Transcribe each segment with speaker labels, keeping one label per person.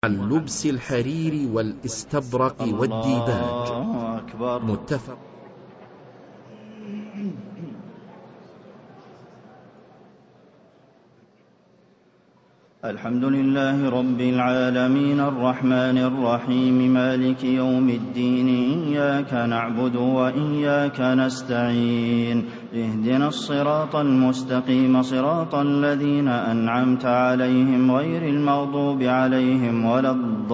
Speaker 1: عن لبس الحرير والاستبرق والديباج. متفق.
Speaker 2: الحمد لله رب العالمين الرحمن الرحيم مالك يوم الدين إياك نعبد وإياك نستعين اهدنا الصراط المستقيم صراط الذين أنعمت عليهم غير المغضوب عليهم ولا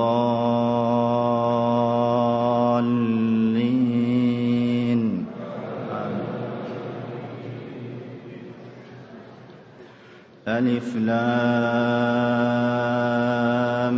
Speaker 2: الضالين. ألف لام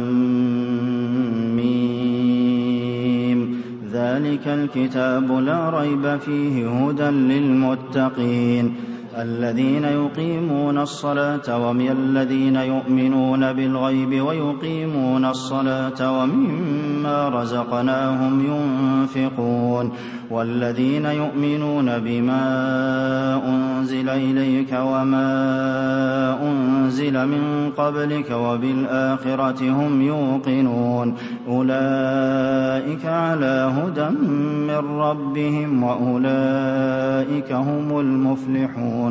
Speaker 2: ميم ذلك الكتاب لا ريب فيه هدى للمتقين الذين يقيمون الصلاة والذين يؤمنون بالغيب ويقيمون الصلاة ومما رزقناهم ينفقون والذين يؤمنون بما أنزل إليك وما أنزل من قبلك وبالآخرة هم يوقنون أولئك على هدى من ربهم وأولئك هم المفلحون.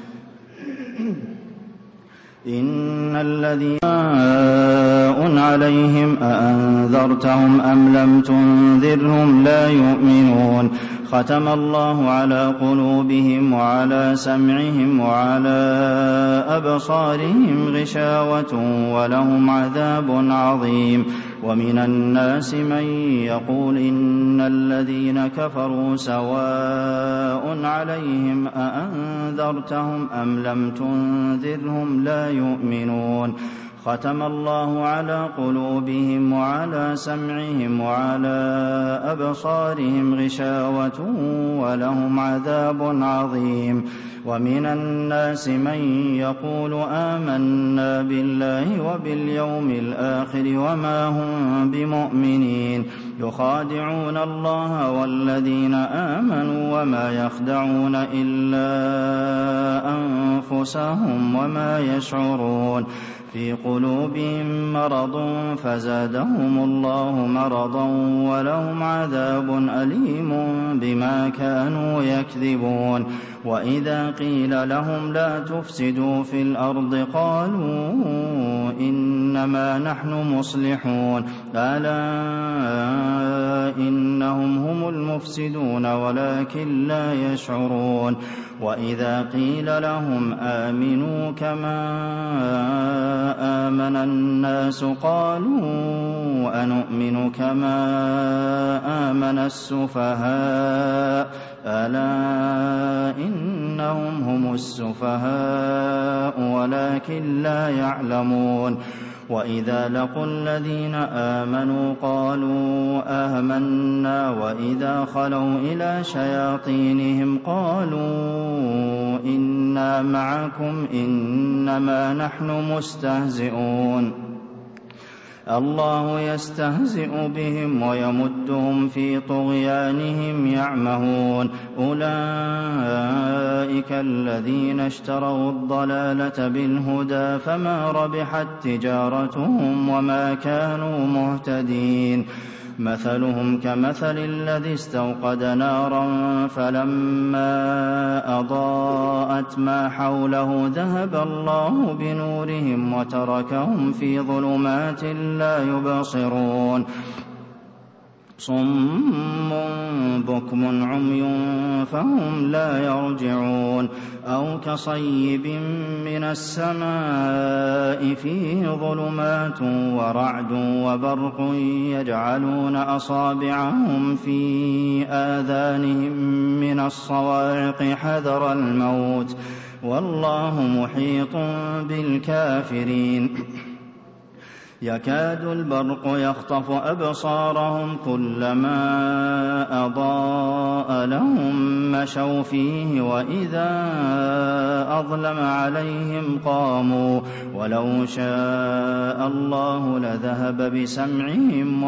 Speaker 2: إن الذين عليهم أأنذرتهم أم لم تنذرهم لا يؤمنون ختم الله على قلوبهم وعلى سمعهم وعلى أبصارهم غشاوة ولهم عذاب عظيم. ومن الناس من يقول إن الذين كفروا سواء عليهم أأنذرتهم أم لم تنذرهم لا يؤمنون ختم الله على قلوبهم وعلى سمعهم وعلى أبصارهم غشاوة ولهم عذاب عظيم. ومن الناس من يقول آمنا بالله وباليوم الآخر وما هم بمؤمنين يخادعون الله والذين آمنوا وما يخدعون إلا أنفسهم وما يشعرون في قلوبهم مرض فزادهم الله مرضا ولهم عذاب أليم بما كانوا يكذبون. وإذا قيل لهم لا تفسدوا في الأرض قالوا إنما نحن مصلحون ألا إنهم هم المفسدون ولكن لا يشعرون. وإذا قيل لهم آمنوا كما آمن الناس قالوا أنؤمن كما آمن السفهاء ألا إنهم هم السفهاء ولكن لا يعلمون. وإذا لقوا الذين آمنوا قالوا آمنا وإذا خلوا إلى شياطينهم قالوا إنا معكم إنما نحن مستهزئون الله يستهزئ بهم ويمدهم في طغيانهم يعمهون أولئك الذين اشتروا الضلالة بالهدى فما ربحت تجارتهم وما كانوا مهتدين مثلهم كمثل الذي استوقد نارا فلما أضاءت ما حوله ذهب الله بنورهم وتركهم في ظلمات لا يبصرون صم بكم عمي فهم لا يرجعون أو كصيب من السماء فيه ظلمات ورعد وبرق يجعلون أصابعهم في آذانهم من الصواعق حذر الموت والله محيط بالكافرين يكاد البرق يخطف أبصارهم كلما أضاء لهم مشوا فيه وإذا أظلم عليهم قاموا ولو شاء الله لذهب بسمعهم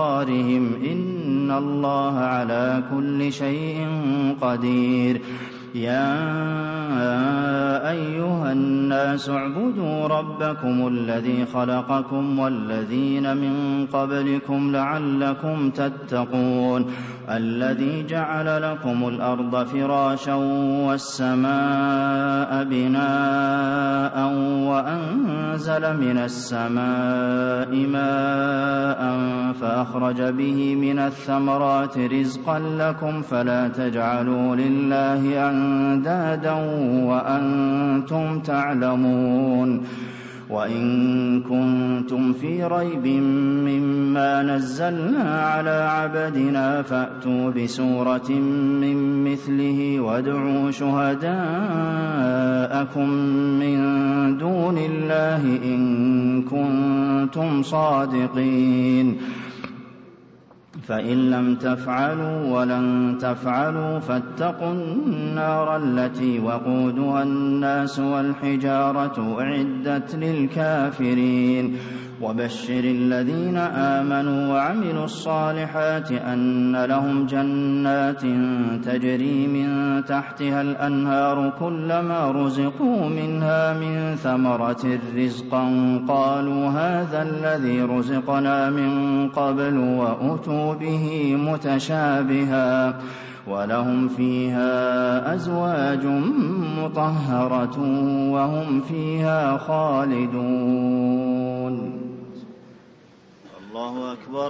Speaker 2: وأبصارهم إن الله على كل شيء قدير يَا أَيُّهَا النَّاسُ اعْبُدُوا رَبَّكُمُ الَّذِي خَلَقَكُمْ وَالَّذِينَ مِن قَبْلِكُمْ لَعَلَّكُمْ تَتَّقُونَ الَّذِي جَعَلَ لَكُمُ الْأَرْضَ فِرَاشًا وَالسَّمَاءَ بِنَاءً وَأَنزَلَ مِنَ السَّمَاءِ مَاءً فَأَخْرَجَ بِهِ مِنَ الثَّمَرَاتِ رِزْقًا لَّكُمْ فَلَا تَجْعَلُوا لِلَّهِ أَندَادًا وَأَنتُمْ تَعْلَمُونَ وَإِن كُنتُمْ فِي رَيْبٍ مِّمَّا نَزَّلْنَا عَلَىٰ عَبْدِنَا فَأْتُوا بِسُورَةٍ مِّن مِّثْلِهِ وَادْعُوا شُهَدَاءَكُم مِّن دُونِ اللَّهِ إِن كُنتُمْ صَادِقِينَ فَإِن لَّمْ تَفْعَلُوا وَلَن تَفْعَلُوا فَاتَّقُوا النَّارَ الَّتِي وَقُودُهَا النَّاسُ وَالْحِجَارَةُ أُعِدَّتْ لِلْكَافِرِينَ وَبَشِّرِ الَّذِينَ آمَنُوا وَعَمِلُوا الصَّالِحَاتِ أَنَّ لَهُمْ جَنَّاتٍ تَجْرِي مِن تَحْتِهَا الْأَنْهَارُ كُلَّمَا رُزِقُوا مِنْهَا مِن ثَمَرَةٍ رِّزْقًا قَالُوا هَٰذَا الَّذِي رُزِقْنَا مِن قَبْلُ وَأُتُوا بِهِ مُتَشَابِهًا وَلَهُمْ فِيهَا أَزْوَاجٌ مُّطَهَّرَةٌ وَهُمْ فِيهَا خَالِدُونَ. الله أكبر.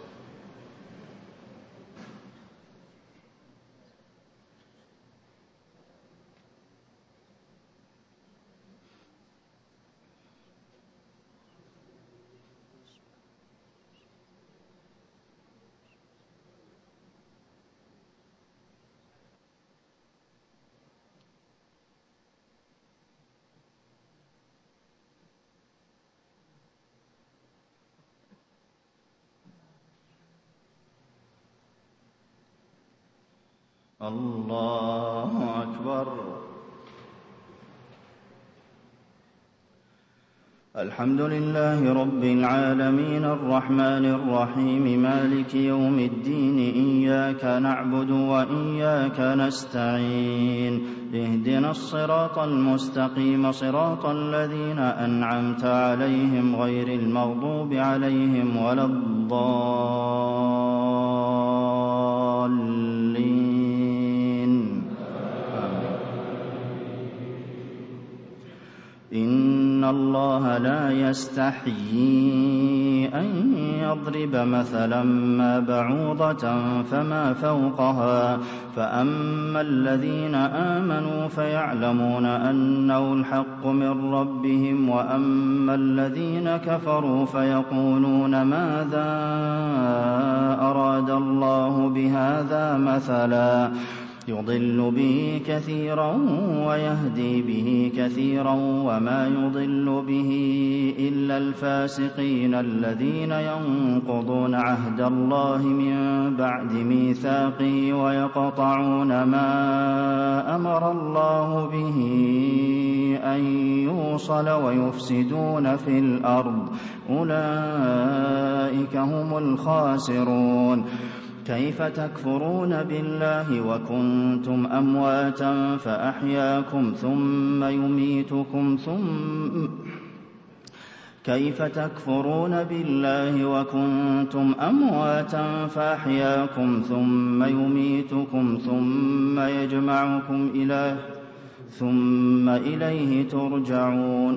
Speaker 2: الله أكبر. الحمد لله رب العالمين الرحمن الرحيم مالك يوم الدين إياك نعبد وإياك نستعين اهدنا الصراط المستقيم صراط الذين أنعمت عليهم غير المغضوب عليهم ولا الضالين. إن الله لا يستحيي أن يضرب مثلا ما بعوضة فما فوقها فأما الذين آمنوا فيعلمون أنه الحق من ربهم وأما الذين كفروا فيقولون ماذا أراد الله بهذا مثلا يضل به كثيرا ويهدي به كثيرا وما يضل به إلا الفاسقين الذين ينقضون عهد الله من بعد ميثاقه ويقطعون ما أمر الله به أن يوصل ويفسدون في الأرض أولئك هم الخاسرون. كيف تكفرون بالله وكنتم أمواتا فأحياكم ثم يميتكم كيف تكفرون بالله وكنتم أمواتا فأحياكم ثم يميتكم ثم يجمعكم ثم إليه ترجعون.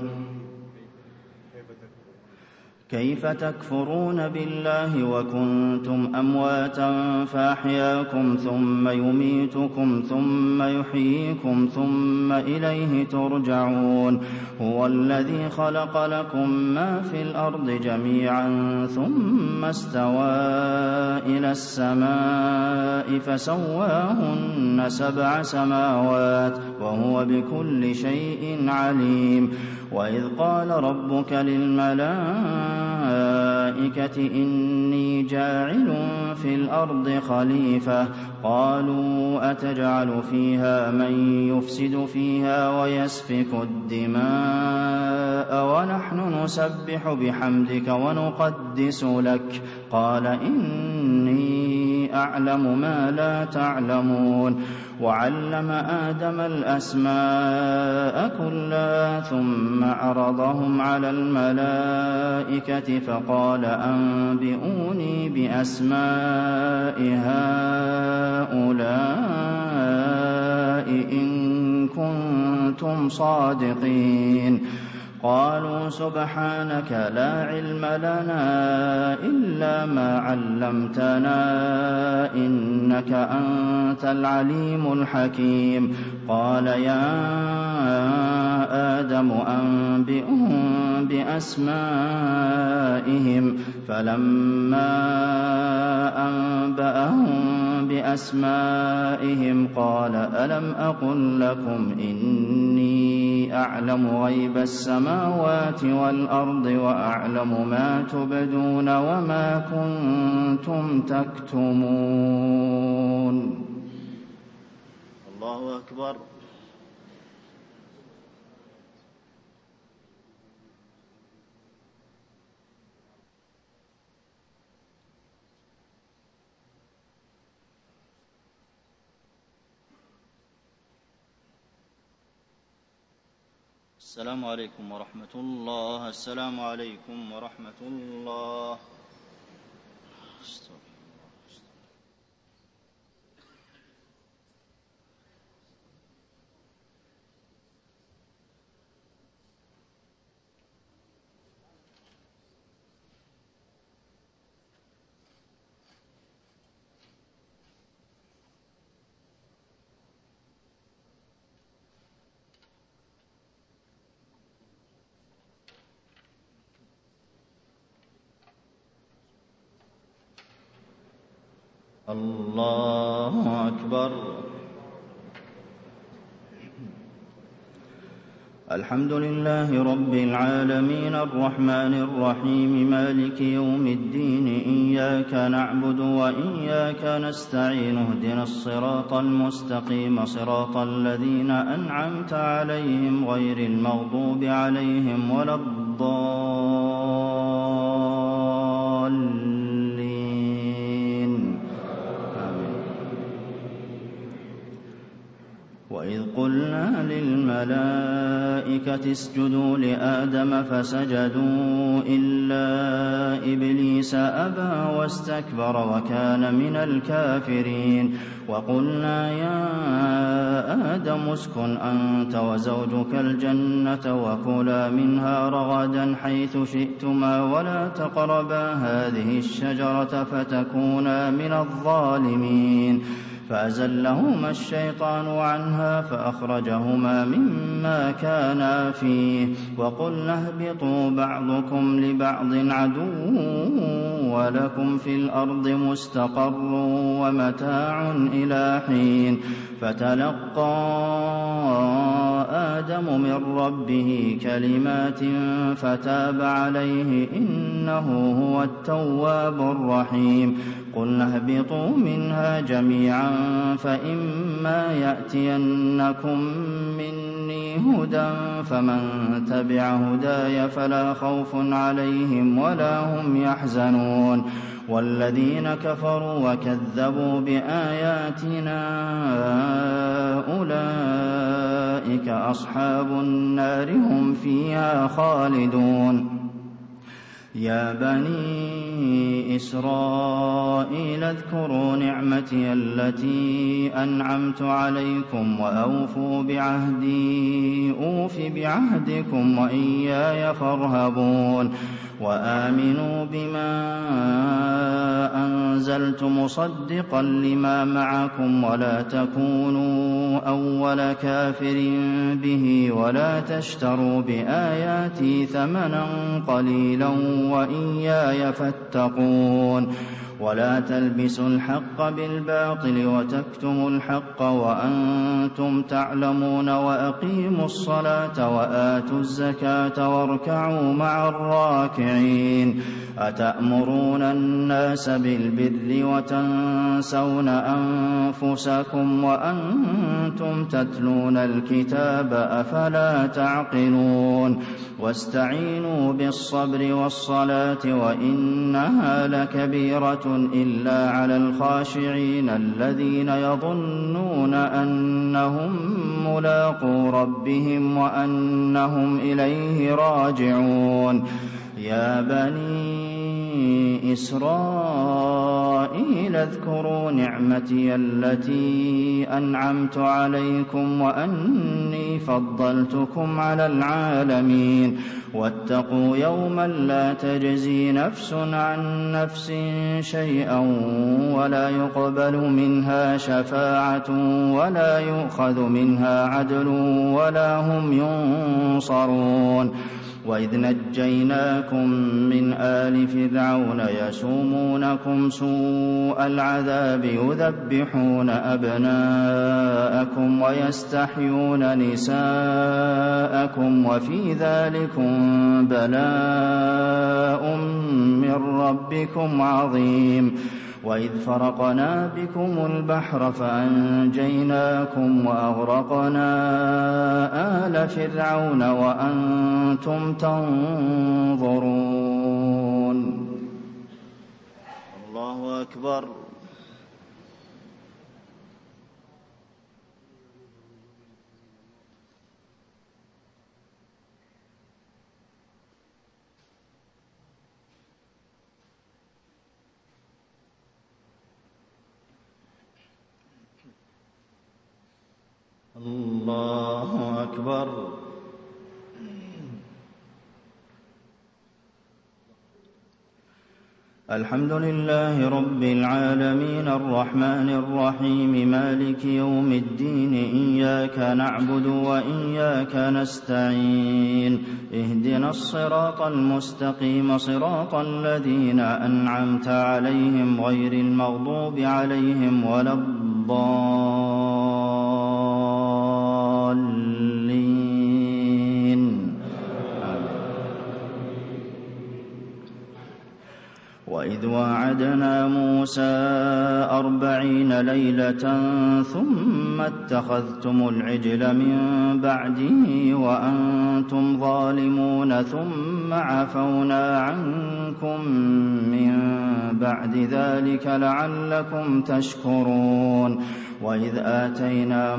Speaker 2: كيف تكفرون بالله وكنتم أمواتا فأحياكم ثم يميتكم ثم يحييكم ثم إليه ترجعون. هو الذي خلق لكم ما في الأرض جميعا ثم استوى إلى السماء فسواهن 7 سماوات وهو بكل شيء عليم. وإذ قال ربك للملائكة إني جاعل في الأرض خليفة قالوا أتجعل فيها من يفسد فيها ويسفك الدماء ونحن نسبح بحمدك ونقدس لك قال إني أعلم ما لا تعلمون وعلم آدم الأسماء كلها ثم عرضهم على الملائكة فقال أنبئوني بأسماء هؤلاء إن كنتم صادقين قالوا سبحانك لا علم لنا إلا ما علمتنا إنك أنت العليم الحكيم قال يا آدم أنبئهم بأسمائهم فلما أنبأهم بأسمائهم قال ألم أقل لكم إني أعلم غيب السماوات والأرض وأعلم ما تبدون وما كنتم تكتمون.
Speaker 3: الله أكبر. السلام عليكم ورحمة الله. السلام عليكم ورحمة الله. الله أكبر. الحمد لله رب العالمين الرحمن الرحيم مالك يوم الدين إياك نعبد وإياك نستعين اهدنا الصراط المستقيم صراط الذين أنعمت عليهم غير المغضوب عليهم ولا الضالين. وإذ قلنا للملائكة اسجدوا لآدم فسجدوا إلا إبليس أبى واستكبر وكان من الكافرين وقلنا يا آدم اسكن أنت وزوجك الجنة وكلا منها رغدا حيث شئتما ولا تقربا هذه الشجرة فتكونا من الظالمين فأزلهما الشيطان عنها فأخرجهما مما كانا فيه وقلنا اهبطوا بعضكم لبعض عدو ولكم في الأرض مستقر ومتاع إلى حين فتلقى آدم من ربه كلمات فتاب عليه إنه هو التواب الرحيم قلنا اهبطوا منها جميعا فإما يأتينكم مني هدى فمن تبع هداي فلا خوف عليهم ولا هم يحزنون والذين كفروا وكذبوا بآياتنا أولئك أصحاب النار هم فيها خالدون. يا بني إسرائيل اذكروا نعمتي التي أنعمت عليكم وأوفوا بعهدي أوف بعهدكم وإياي فارهبون وآمنوا بما أنزلت مصدقا لما معكم ولا تكونوا أول كافر به ولا تشتروا بآياتي ثمنا قليلا وإياي فاتقون ولا تلبسوا الحق بالباطل وتكتموا الحق وأنتم تعلمون وأقيموا الصلاة وآتوا الزكاة واركعوا مع الراكعين أتأمرون الناس بالبر
Speaker 2: البر وتنسون أنفسكم وأنتم تتلون الكتاب أفلا تعقلون واستعينوا بالصبر والصلاة وإنها لكبيرة إلا على الخاشعين الذين يظنون أنهم ملاقو ربهم وأنهم إليه راجعون يا بني إسرائيل اذكروا نعمتي التي أنعمت عليكم وأني فضلتكم على العالمين واتقوا يوما لا تجزي نفس عن نفس شيئا ولا يقبل منها شفاعة ولا يؤخذ منها عدل ولا هم ينصرون وإذ نجيناكم من آل فرعون يسومونكم سوء العذاب يذبحون أبناءكم ويستحيون نساءكم وفي ذلكم بلاء من ربكم عظيم وإذ فرقنا بكم البحر فأنجيناكم وأغرقنا آل فرعون وأنتم تنظرون
Speaker 3: الله أكبر. الله أكبر.
Speaker 2: الحمد لله رب العالمين الرحمن الرحيم مالك يوم الدين إياك نعبد وإياك نستعين اهدنا الصراط المستقيم صراط الذين أنعمت عليهم غير المغضوب عليهم ولا الضالين. وإذ وعدنا موسى 40 ليلة ثم اتخذتم العجل من بعده وأنتم ظالمون ثم عفونا عنكم من بعد ذلك لعلكم تشكرون. وإذ آتينا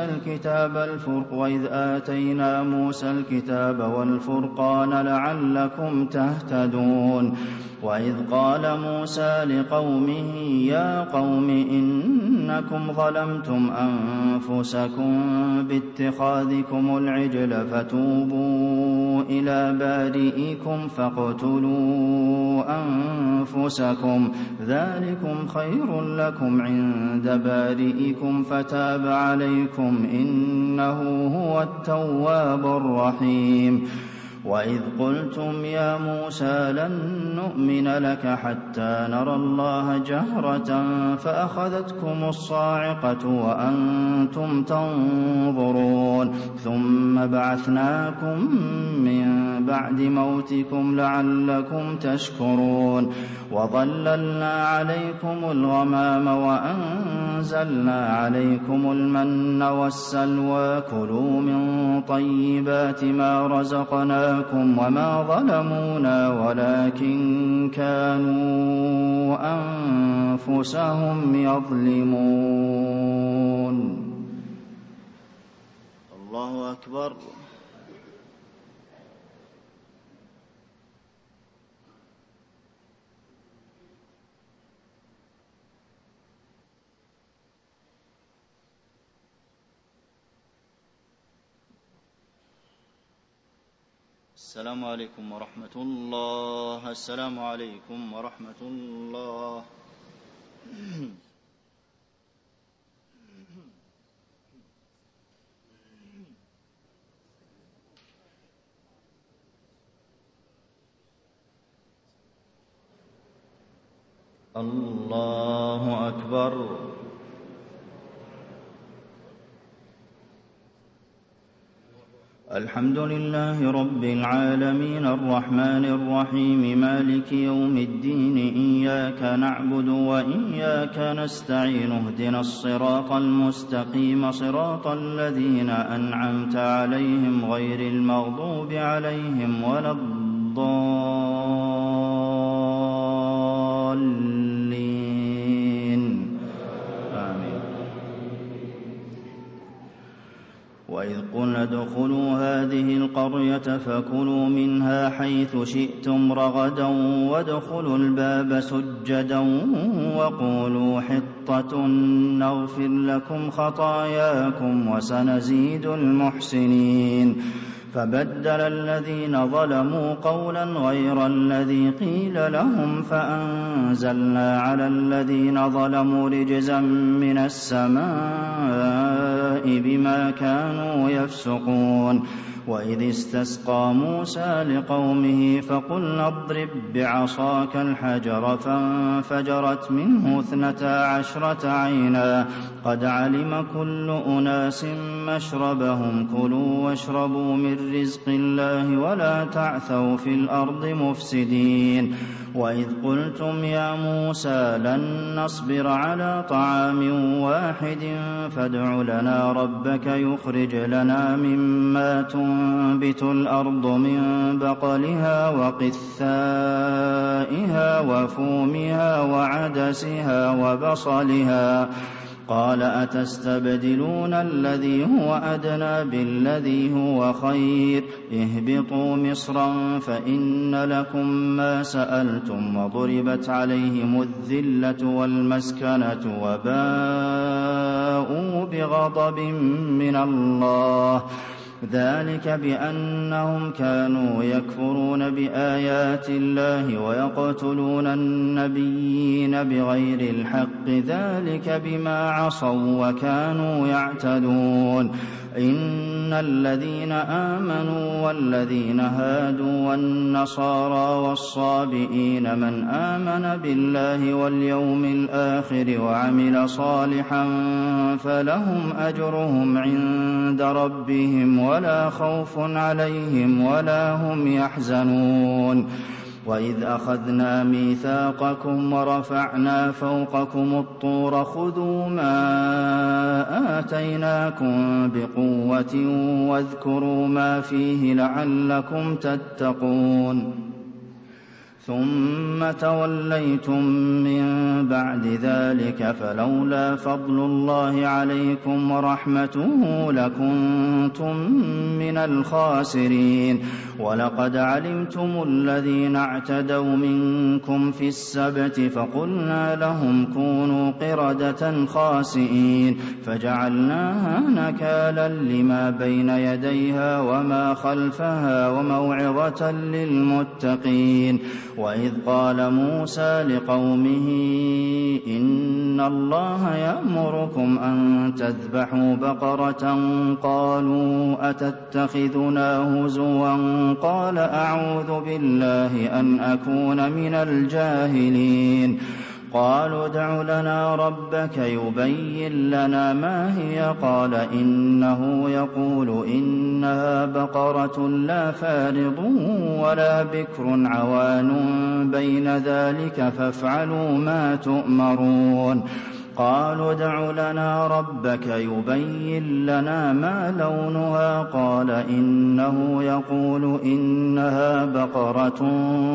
Speaker 2: موسى الكتاب والفرقان لعلكم تهتدون. وإذ قال موسى لقومه يا قوم إنكم ظلمتم أنفسكم باتخاذكم العجل فتوبوا إلى بارئكم فاقتلوا أنفسكم ذلكم خير لكم عند بارئكم فتاب عليكم إنه هو التواب الرحيم. وإذ قلتم يا موسى لن نؤمن لك حتى نرى الله جهرة فأخذتكم الصاعقة وأنتم تنظرون ثم بعثناكم من بعد موتكم لعلكم تشكرون. وظللنا عليكم الغمام وأنزلنا عليكم المن والسلوى كلوا من طيبات ما رزقناكم وما ظلمونا ولكن كانوا أنفسهم يظلمون.
Speaker 3: الله أكبر. السلام عليكم ورحمة الله. السلام عليكم ورحمة الله.
Speaker 2: الله أكبر. الحمد لله رب العالمين الرحمن الرحيم مالك يوم الدين إياك نعبد وإياك نستعين اهدنا الصراط المستقيم صراط الذين أنعمت عليهم غير المغضوب عليهم ولا الضالين آمين. وإذ قلنا ادخلوا هذه القرية فكلوا منها حيث شئتم رغدا وادخلوا الباب سجدا وقولوا حطة نغفر لكم خطاياكم وسنزيد المحسنين. فبدل الذين ظلموا قولا غير الذي قيل لهم فأنزلنا على الذين ظلموا رجزا من السماء بما كانوا يفسقون. وإذ استسقى موسى لقومه فقلنا اضرب بعصاك الحجر فانفجرت منه 12 عينا قد علم كل أناس مشربهم كلوا واشربوا من رزق الله ولا تعثوا في الأرض مفسدين. وإذ قلتم يا موسى لن نصبر على طعام واحد فادع لنا ربك يخرج لنا مما تنبت الأرض من بقلها وقثائها وفومها وعدسها وبصلها قال أتستبدلون الذي هو أدنى بالذي هو خير اهبطوا مصرا فإن لكم ما سألتم وضربت عليهم الذلة والمسكنة وباءوا بغضب من الله ذلك بأنهم كانوا يكفرون بآيات الله ويقتلون النبيين بغير الحق ذلك بما عصوا وكانوا يعتدون. إن الذين آمنوا والذين هادوا والنصارى والصابئين من آمن بالله واليوم الآخر وعمل صالحا فلهم أجرهم عند ربهم ولا خوف عليهم ولا هم يحزنون. وإذ أخذنا ميثاقكم ورفعنا فوقكم الطور خذوا ما آتيناكم بقوة واذكروا ما فيه لعلكم تتقون. ثم توليتم من بعد ذلك فلولا فضل الله عليكم ورحمته لكنتم من الخاسرين. ولقد علمتم الذين اعتدوا منكم في السبت فقلنا لهم كونوا قردة خاسئين فجعلناها نكالا لما بين يديها وما خلفها وموعظة للمتقين. وإذ قال موسى لقومه إن الله يأمركم أن تذبحوا بقرة قالوا أتتخذنا هزوا قال أعوذ بالله أن أكون من الجاهلين. قالوا ادع لنا ربك يبين لنا ما هي قال إنه يقول إنها بقرة لا فارض ولا بكر عوان بين ذلك فافعلوا ما تؤمرون. قالوا ادع لنا ربك يبين لنا ما لونها قال إنه يقول إنها بقرة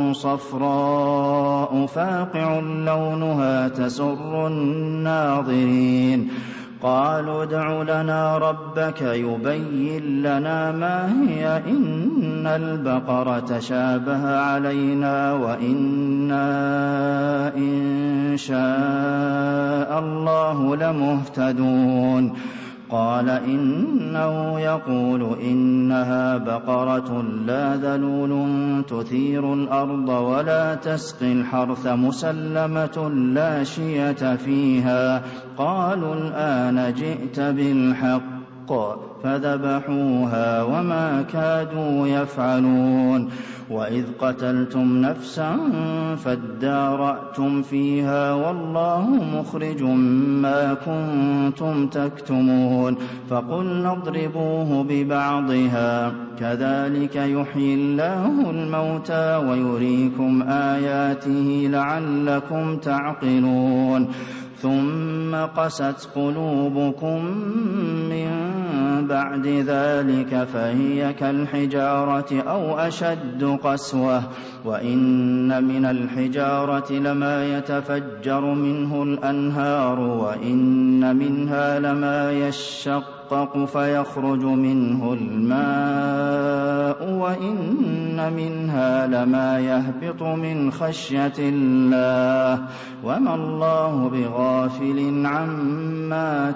Speaker 2: صفراء فاقع لونها تسر الناظرين. قالوا ادع لنا ربك يبين لنا ما هي إن البقرة شابه علينا وإنا إن شاء الله لمهتدون. قال إنه يقول إنها بقرة لا ذلول تثير الأرض ولا تسقي الحرث مسلمة لا شية فيها. قالوا الآن جئت بالحق فذبحوها وما كادوا يفعلون وإذ قتلتم نفسا فادارأتم فيها والله مخرج ما كنتم تكتمون فقلنا اضربوه ببعضها كذلك يحيي الله الموتى ويريكم آياته لعلكم تعقلون ثم قست قلوبكم من بعد ذلك فهي كالحجارة أو أشد قسوة وإن من الحجارة لما يتفجر منه الأنهار وإن منها لما يشقق فيخرج منه الماء وإن منها لما يهبط من خشية الله وما الله بغافل عما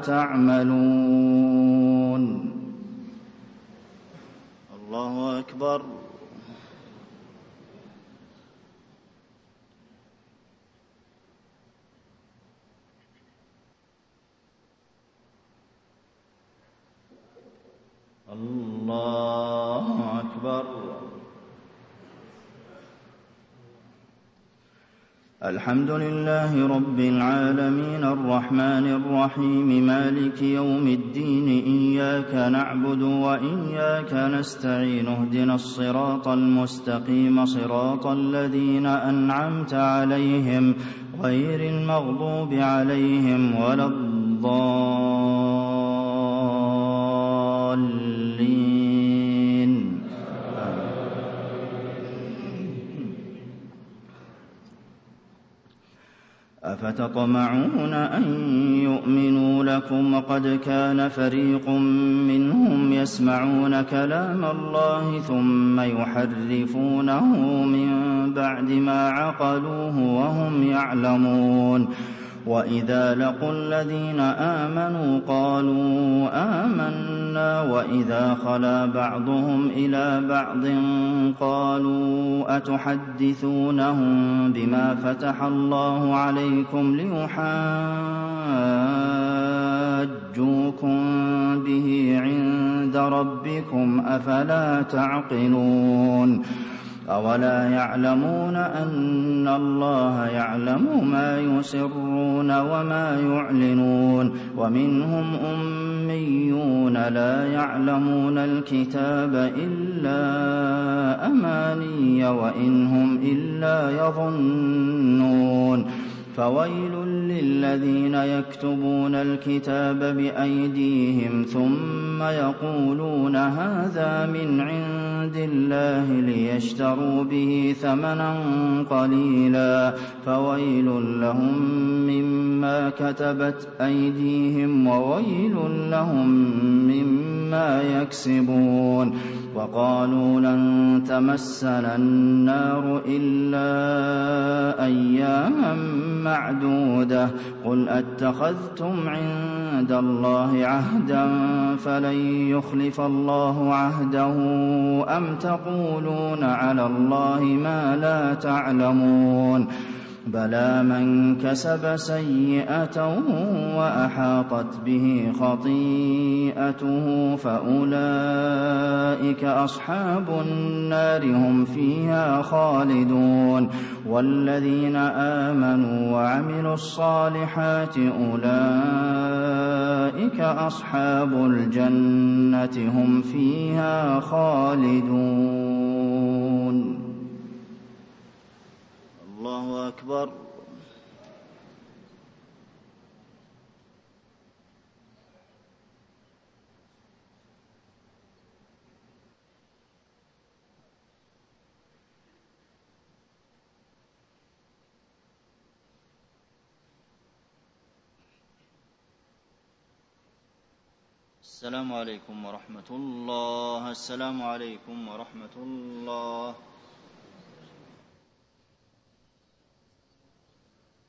Speaker 2: تعملون.
Speaker 3: الله أكبر. الله أكبر.
Speaker 2: الحمد لله رب العالمين الرحمن الرحيم مالك يوم الدين إياك نعبد وإياك نستعين اهدنا الصراط المستقيم صراط الذين أنعمت عليهم غير المغضوب عليهم ولا الضالين. أفتطمعون أن يؤمنوا لكم وقد كان فريق منهم يسمعون كلام الله ثم يحرفونه من بعد ما عقلوه وهم يعلمون وإذا لقوا الذين آمنوا قالوا آمنا وإذا خلا بعضهم إلى بعض قالوا أتحدثونهم بما فتح الله عليكم ليحاجوكم به عند ربكم أفلا تعقلون أولا يعلمون أن الله يعلم ما يسرون وما يعلنون ومنهم أميون لا يعلمون الكتاب إلا أماني وإن هم إلا يظنون فويل للذين يكتبون الكتاب بأيديهم ثم يقولون هذا من عند الله ليشتروا به ثمنا قليلا فويل لهم مما كتبت أيديهم وويل لهم مما يكسبون وقالوا لن تمسنا النار إلا أياما معدودة قل أتخذتم عند الله عهدا فلن يخلف الله عهده أم تقولون على الله ما لا تعلمون بلى من كسب سيئة وأحاطت به خطيئته فأولئك أصحاب النار هم فيها خالدون والذين آمنوا وعملوا الصالحات أولئك أصحاب الجنة هم فيها خالدون.
Speaker 3: الله أكبر. السلام عليكم ورحمة الله. السلام عليكم ورحمة الله.